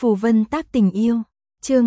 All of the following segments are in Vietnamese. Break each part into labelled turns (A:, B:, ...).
A: Phù Vân Tác Tình Yêu, chương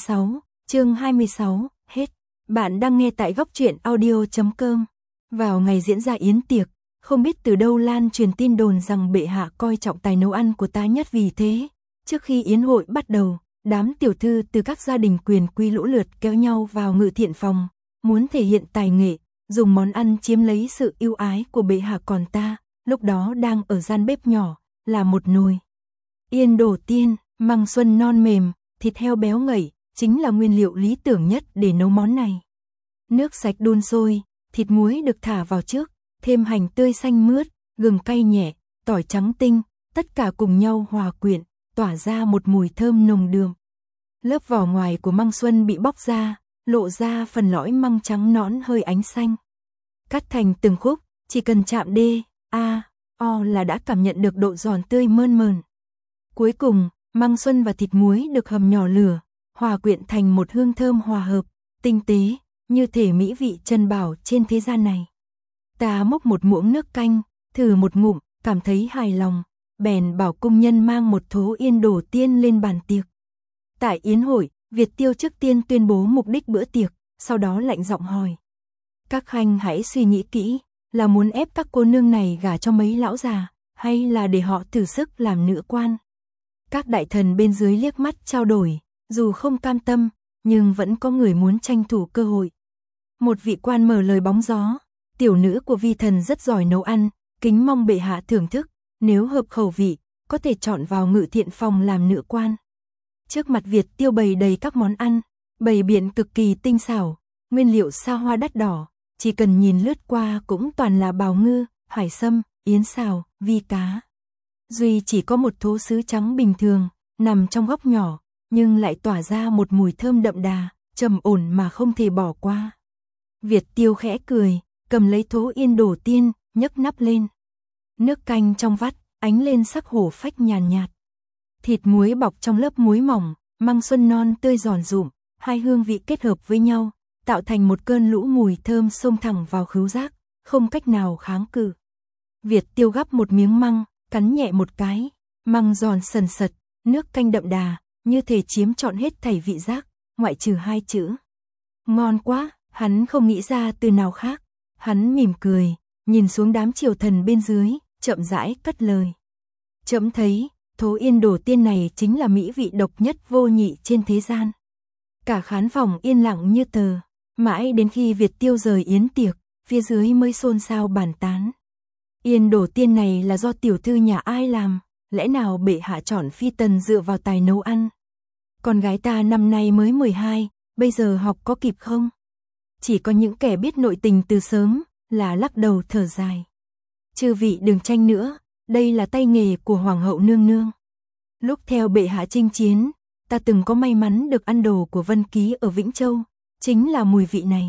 A: 26, hết. Bạn đang nghe tại góc truyện audio.com. Vào ngày diễn ra yến tiệc, không biết từ đâu lan truyền tin đồn rằng bệ hạ coi trọng tài nấu ăn của ta nhất, vì thế, trước khi yến hội bắt đầu, đám tiểu thư từ các gia đình quyền quý lũ lượt kéo nhau vào ngự thiện phòng, muốn thể hiện tài nghệ, dùng món ăn chiếm lấy sự yêu ái của bệ hạ, còn ta, lúc đó đang ở gian bếp nhỏ, là một nồi yên đổ tiên, măng xuân non mềm, thịt heo béo ngậy, chính là nguyên liệu lý tưởng nhất để nấu món này. Nước sạch đun sôi, thịt muối được thả vào trước, thêm hành tươi xanh mướt, gừng cay nhẹ, tỏi trắng tinh, tất cả cùng nhau hòa quyện, tỏa ra một mùi thơm nồng đượm. Lớp vỏ ngoài của măng xuân bị bóc ra, lộ ra phần lõi măng trắng nõn hơi ánh xanh. Cắt thành từng khúc, chỉ cần chạm D, A, O là đã cảm nhận được độ giòn tươi mơn mởn. Cuối cùng, măng xuân và thịt muối được hầm nhỏ lửa, hòa quyện thành một hương thơm hòa hợp, tinh tế, như thể mỹ vị chân bảo trên thế gian này. Ta múc một muỗng nước canh, thử một ngụm, cảm thấy hài lòng, bèn bảo cung nhân mang một thố yên đổ tiên lên bàn tiệc. Tại yến hội, Việt Tiêu trước tiên tuyên bố mục đích bữa tiệc, sau đó lạnh giọng hỏi: các khanh hãy suy nghĩ kỹ, là muốn ép các cô nương này gả cho mấy lão già, hay là để họ thử sức làm nữ quan? Các đại thần bên dưới liếc mắt trao đổi, dù không cam tâm, nhưng vẫn có người muốn tranh thủ cơ hội. Một vị quan mở lời bóng gió: tiểu nữ của vi thần rất giỏi nấu ăn, kính mong bệ hạ thưởng thức, nếu hợp khẩu vị, có thể chọn vào ngự thiện phòng làm nữ quan. Trước mặt Việt Tiêu bày đầy các món ăn, bày biện cực kỳ tinh xảo, nguyên liệu xa hoa đắt đỏ, chỉ cần nhìn lướt qua cũng toàn là bào ngư, hải sâm, yến xào, vi cá. Duy chỉ có một thố sứ trắng bình thường, nằm trong góc nhỏ, nhưng lại tỏa ra một mùi thơm đậm đà, trầm ổn mà không thể bỏ qua. Việt Tiêu khẽ cười, cầm lấy thố yên đổ tiên, nhấc nắp lên. Nước canh trong vắt, ánh lên sắc hổ phách nhàn nhạt. Thịt muối bọc trong lớp muối mỏng, măng xuân non tươi giòn rụm, hai hương vị kết hợp với nhau, tạo thành một cơn lũ mùi thơm xông thẳng vào khứu giác, không cách nào kháng cự. Việt Tiêu gắp một miếng măng, cắn nhẹ một cái, măng giòn sần sật, nước canh đậm đà, như thể chiếm trọn hết thảy vị giác, ngoại trừ hai chữ ngon quá. Hắn không nghĩ ra từ nào khác. Hắn mỉm cười, nhìn xuống đám triều thần bên dưới, chậm rãi cất lời: trẫm thấy, thố yên đổ tiên này chính là mỹ vị độc nhất vô nhị trên thế gian. Cả khán phòng yên lặng như tờ, mãi đến khi Việt Tiêu rời yến tiệc, phía dưới mới xôn xao bàn tán. Yên đổ tiên này là do tiểu thư nhà ai làm, lẽ nào bệ hạ chọn phi tần dựa vào tài nấu ăn? Con gái ta năm nay mới 12, bây giờ học có kịp không? Chỉ có những kẻ biết nội tình từ sớm là lắc đầu thở dài. Chư vị đừng tranh nữa, đây là tay nghề của hoàng hậu nương nương. Lúc theo bệ hạ chinh chiến, ta từng có may mắn được ăn đồ của Vân Ký ở Vĩnh Châu, chính là mùi vị này.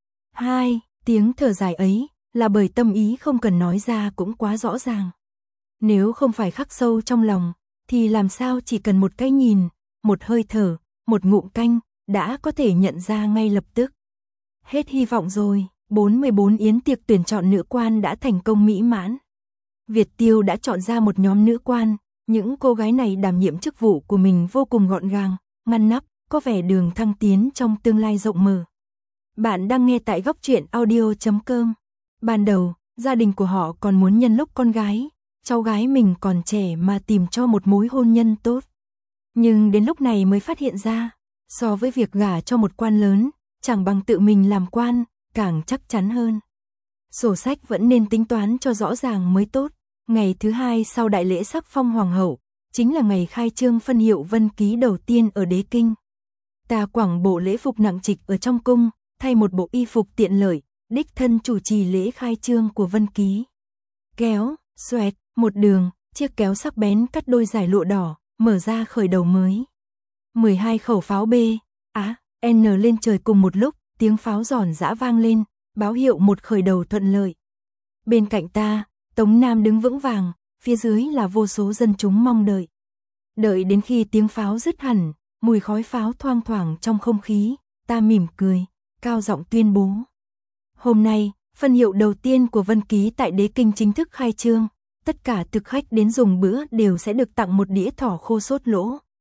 A: Tiếng thở dài ấy là bởi tâm ý không cần nói ra cũng quá rõ ràng. Nếu không phải khắc sâu trong lòng, thì làm sao chỉ cần một cái nhìn, một hơi thở, một ngụm canh, đã có thể nhận ra ngay lập tức. Hết hy vọng rồi, 44 yến tiệc tuyển chọn nữ quan đã thành công mỹ mãn. Việt Tiêu đã chọn ra một nhóm nữ quan, những cô gái này đảm nhiệm chức vụ của mình vô cùng gọn gàng, ngăn nắp, có vẻ đường thăng tiến trong tương lai rộng mở. Bạn đang nghe tại góc truyện audio.com. Ban đầu, gia đình của họ còn muốn nhân lúc con gái, cháu gái mình còn trẻ mà tìm cho một mối hôn nhân tốt. Nhưng đến lúc này mới phát hiện ra, so với việc gả cho một quan lớn, chẳng bằng tự mình làm quan, càng chắc chắn hơn. Sổ sách vẫn nên tính toán cho rõ ràng mới tốt. Ngày thứ hai sau đại lễ sắc phong hoàng hậu, chính là ngày khai trương phân hiệu Vân Ký đầu tiên ở Đế Kinh. Ta quẳng bộ lễ phục nặng trịch ở trong cung, thay một bộ y phục tiện lợi, đích thân chủ trì lễ khai trương của Vân Ký. Kéo, xoẹt, một đường, chiếc kéo sắc bén cắt đôi dải lụa đỏ, mở ra khởi đầu mới. 12 khẩu pháo B, N lên trời cùng một lúc, tiếng pháo giòn giã vang lên, báo hiệu một khởi đầu thuận lợi. Bên cạnh ta, Tống Nam đứng vững vàng, phía dưới là vô số dân chúng mong đợi. Đợi đến khi tiếng pháo dứt hẳn, mùi khói pháo thoang thoảng trong không khí, ta mỉm cười, cao giọng tuyên bố: hôm nay, phân hiệu đầu tiên của Vân Ký tại Đế Kinh chính thức khai trương, tất cả thực khách đến dùng bữa đều sẽ được tặng một đĩa thỏ khô sốt lỗ,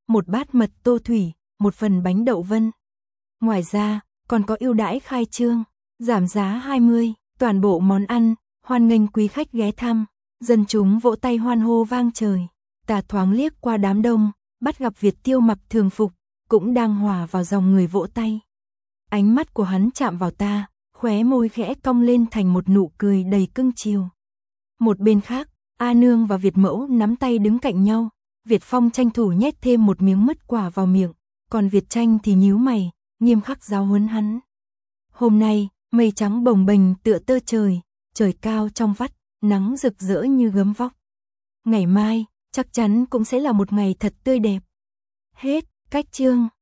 A: một bát mật tô thủy, một phần bánh đậu vân. Ngoài ra, còn có ưu đãi khai trương, giảm giá 20, toàn bộ món ăn, hoan nghênh quý khách ghé thăm. Dân chúng vỗ tay hoan hô vang trời. Ta thoáng liếc qua đám đông, bắt gặp Việt Tiêu mặc thường phục, cũng đang hòa vào dòng người vỗ tay. Ánh mắt của hắn chạm vào ta, khóe môi khẽ cong lên thành một nụ cười đầy cưng chiều. Một bên khác, A Nương và Việt Mẫu nắm tay đứng cạnh nhau, Việt Phong tranh thủ nhét thêm một miếng mứt quả vào miệng, còn Việt Tranh thì nhíu mày, nghiêm khắc giáo huấn hắn. Hôm nay, mây trắng bồng bềnh tựa tơ trời, trời cao trong vắt, nắng rực rỡ như gấm vóc. Ngày mai, chắc chắn cũng sẽ là một ngày thật tươi đẹp. Hết, cách chương.